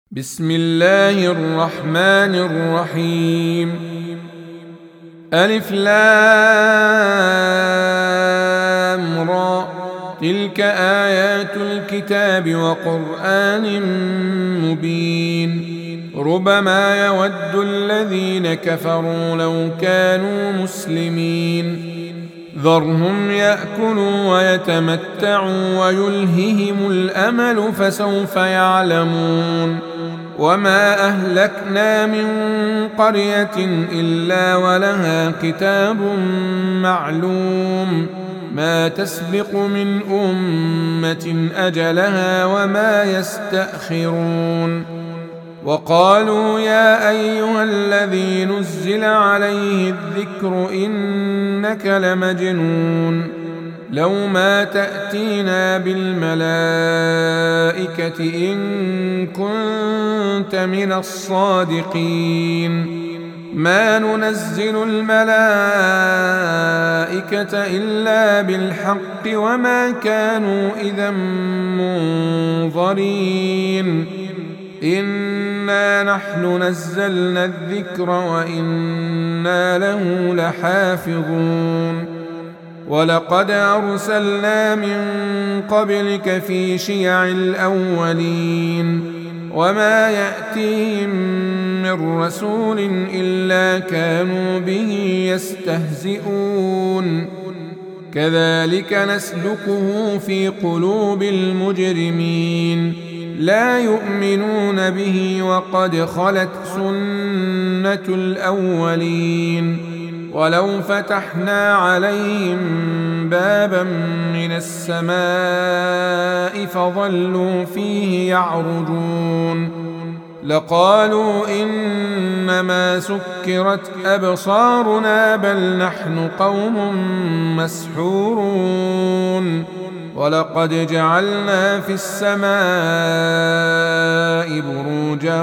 بسم الله الرحمن الرحيم. ألف لام را، تلك آيات الكتاب وقرآن مبين. ربما يود الذين كفروا لو كانوا مسلمين. ذرهم يأكلوا ويتمتعوا ويلههم الأمل فسوف يعلمون. وما أهلكنا من قرية إلا ولها كتاب معلوم، ما تسبق من أمة أجلها وما يستأخرون. وقالوا يا أيها الذي نزل عليه الذكر إنك لمجنون، لو ما تأتينا بالملائكة إن كنت من الصادقين. ما ننزل الملائكة إلا بالحق وما كانوا إذا منظرين. إنا نحن نزلنا الذكر وإنا له لحافظون. ولقد أرسلنا من قبلك في شيع الأولين، وما يأتيهم من رسول إلا كانوا به يستهزئون. كذلك نسلكه في قلوب المجرمين، لا يؤمنون به وقد خلت سنة الأولين. ولو فتحنا عليهم بابا من السماء فظلوا فيه يعرجون لقالوا إنما سكرت أبصارنا بل نحن قوم مسحورون. ولقد جعلنا في السماء بروجا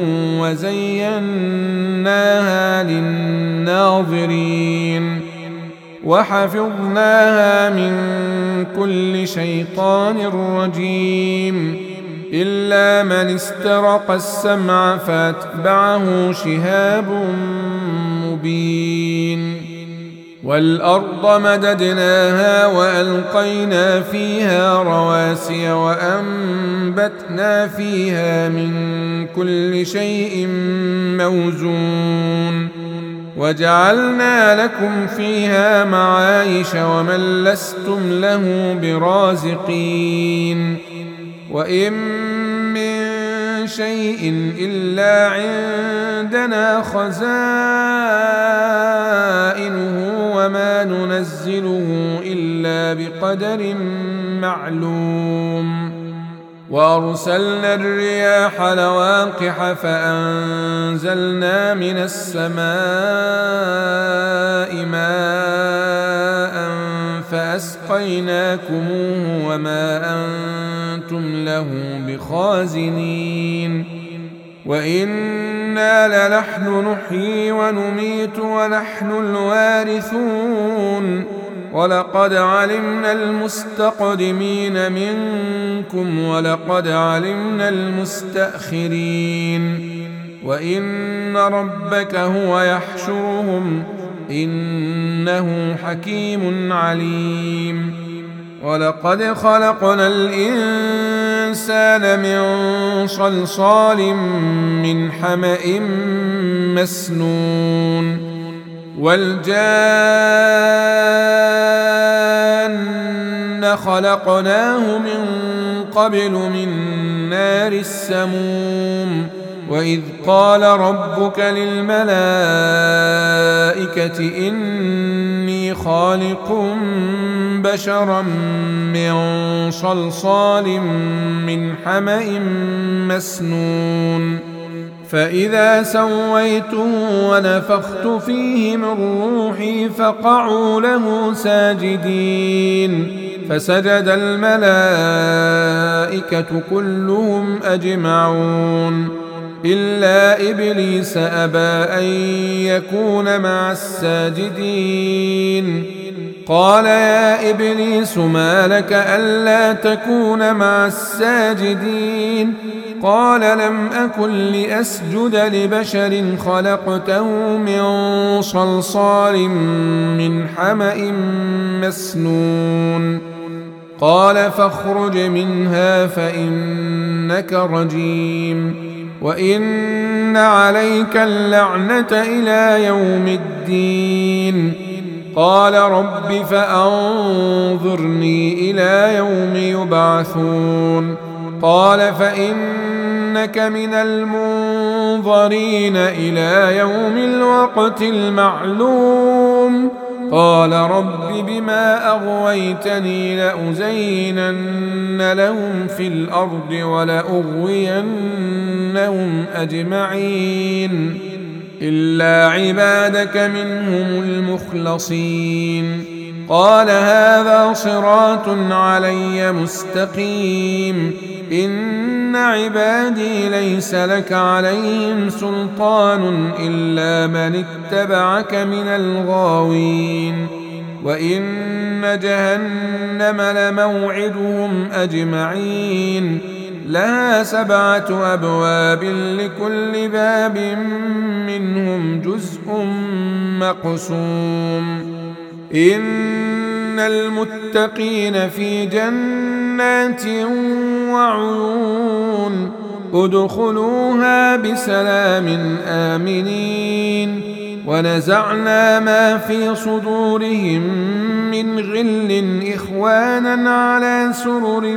وزيناها للناظرين وحفظناها من كل شيطان رجيم إلا من استرق السمع فاتبعه شهاب مبين. والأرض مددناها وألقينا فيها رواسي وأنبتنا فيها من كل شيء موزون وجعلنا لكم فيها معايش ومن لستم له برازقين. وإن من شيء إلا عندنا خزائنه وما ننزله إلا بقدر معلوم. وأرسلنا الرياح لواقح فأنزلنا من السماء ماء فأسقيناكموه وما أنتم له بخازنين. وإنا لنحن نحيي ونميت ونحن الوارثون. ولقد علمنا المستقدمين منكم ولقد علمنا المستأخرين. وإن ربك هو يحشرهم إنه حكيم عليم. ولقد خلقنا الإنسان من صلصال من حمأ مسنون والجان خلقناه من قبل من نار السموم. وإذ قال ربك للملائكة إني خالق بشرا من صلصال من حمأ مسنون فإذا سويته ونفخت فيه من روحي فقعوا له ساجدين فسجد الملائكة كلهم أجمعون إلا إبليس أبى أن يكون مع الساجدين. قال يا إبليس ما لك ألا تكون مع الساجدين قال لم أكن لأسجد لبشر خلقته من صلصال من حمأ مسنون قال فاخرج منها فإنك رجيم وإن عليك اللعنة إلى يوم الدين قال رب فأنظرني إلى يوم يبعثون قال فإنك من المنظرين إلى يوم الوقت المعلوم قال رب بما أغويتني لأزينن لهم في الأرض ولأغوينهم أجمعين إلا عبادك منهم المخلصين قال هذا صراط علي مستقيم إن عبادي ليس لك عليهم سلطان إلا من اتبعك من الغاوين وإن جهنم لموعدهم أجمعين لها 7 أبواب لكل باب منهم جزء مقسوم إن المتقين في جنات وعيون ادخلوها بسلام آمنين ونزعنا ما في صدورهم من غل إخوانا على سرر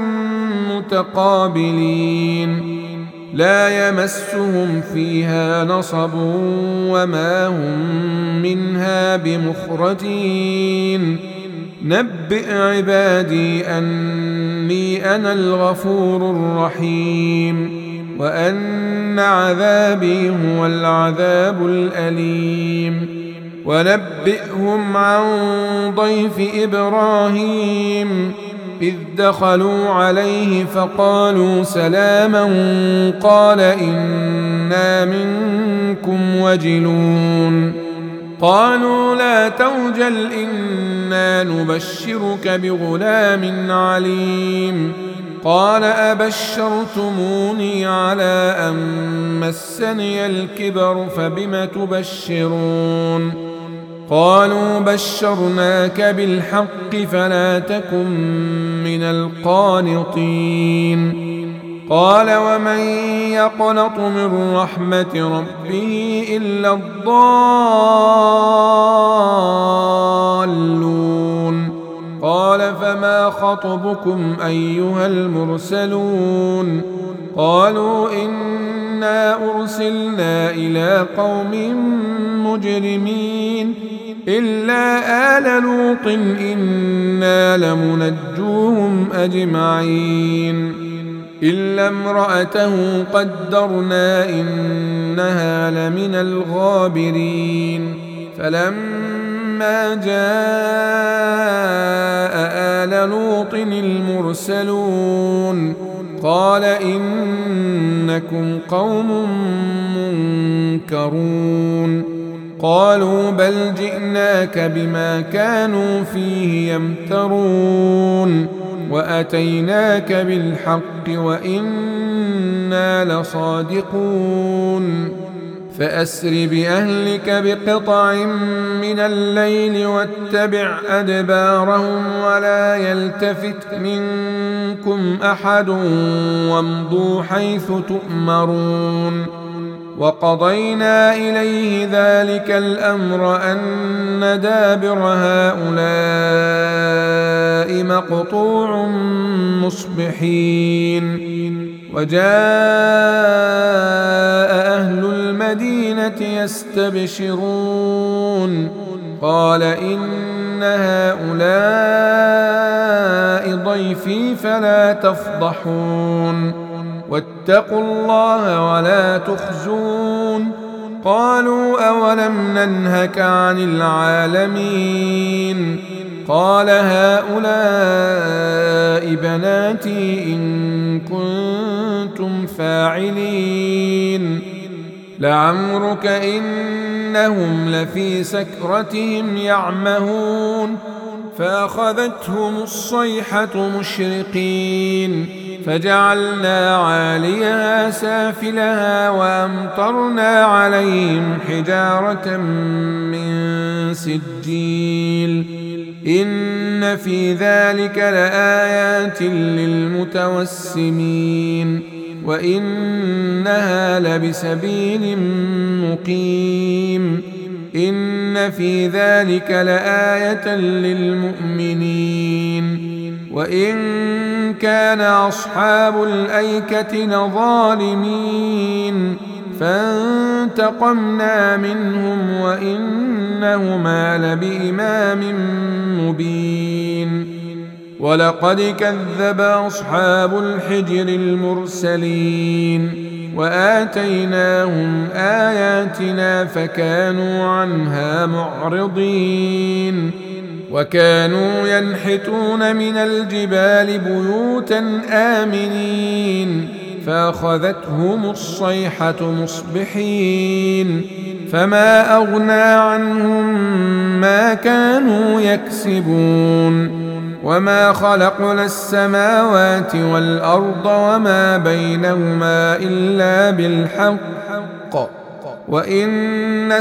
متقابلين لا يمسهم فيها نصب وما هم منها بمخرجين نبئ عبادي أني أنا الغفور الرحيم وأن عذابي هو العذاب الأليم ونبئهم عن ضيف إبراهيم إذ دخلوا عليه فقالوا سلاما قال إنا منكم وجلون قالوا لا توجل إنا نبشرك بغلام عليم قال أبشرتموني على أن مسني الكبر فبم تبشرون قالوا بشرناك بالحق فلا تكن من القانطين قال ومن يقنط من رحمة ربه إلا الضالون قال فما خطبكم أيها المرسلون قالوا إنا أرسلنا إلى قوم مجرمين إلا آل لوط إنا لمنجوهم أجمعين إلا امرأته قدرنا إنها لمن الغابرين فلما جاء آل لوط المرسلون قال إنكم قوم منكرون قالوا بل جئناك بما كانوا فيه يمترون وأتيناك بالحق وإنا لصادقون فأسر بأهلك بقطع من الليل واتبع أدبارهم ولا يلتفت منكم أحد وامضوا حيث تؤمرون وقضينا إليه ذلك الأمر أن دابر هؤلاء مقطوع مصبحين وجاء أهل المدينة يستبشرون قال إن هؤلاء ضيفي فلا تفضحون واتقوا الله ولا تخزون قالوا أولم ننهك عن العالمين قال هؤلاء بناتي إن كنتم فاعلين لعمرك إنهم لفي سكرتهم يعمهون فأخذتهم الصيحة مشرقين فجعلنا عاليها سافلها وأمطرنا عليهم حجارة من سجيل إن في ذلك لآيات للمتوسمين وإنها لبسبيل مقيم إن في ذلك لآية للمؤمنين وإن كان أصحاب الأيكة لظالمين فانتقمنا منهم وإنهما لبإمام مبين ولقد كذب أصحاب الحجر المرسلين وآتيناهم آياتنا فكانوا عنها معرضين وكانوا ينحتون من الجبال بيوتا آمنين فأخذتهم الصيحة مصبحين فما أغنى عنهم ما كانوا يكسبون وما خلقنا السماوات والأرض وما بينهما إلا بالحق وإن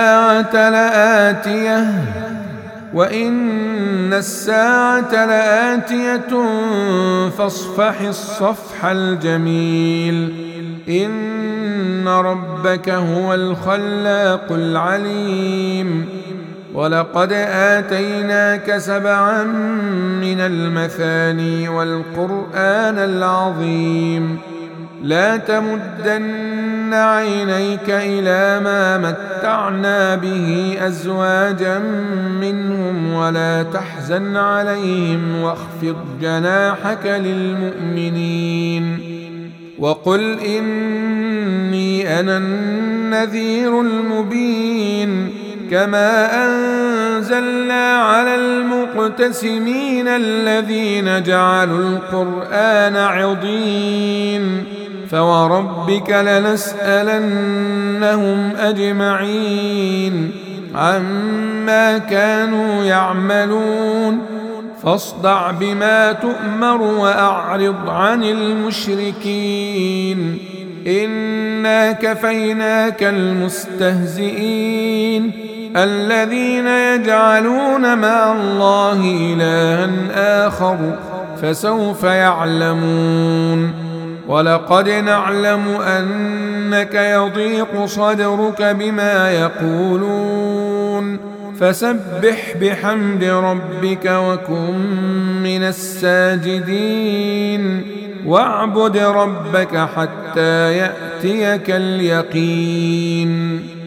الساعة لآتية فاصفح الصفح الجميل إن ربك هو الخلاق العليم ولقد آتيناك 7 من المثاني والقرآن العظيم لا تمدن عينيك إلى ما متعنا به أزواجا منهم ولا تحزن عليهم واخفض جناحك للمؤمنين وقل إني أنا النذير المبين كما أنزلنا على المقتسمين الذين جعلوا القرآن عضين فوربك لنسألنهم أجمعين عما كانوا يعملون فاصدع بما تؤمر وأعرض عن المشركين إنا كفيناك المستهزئين الذين يجعلون مع الله إلها آخر فسوف يعلمون ولقد نعلم أنك يضيق صدرك بما يقولون فسبح بحمد ربك وكن من الساجدين واعبد ربك حتى يأتيك اليقين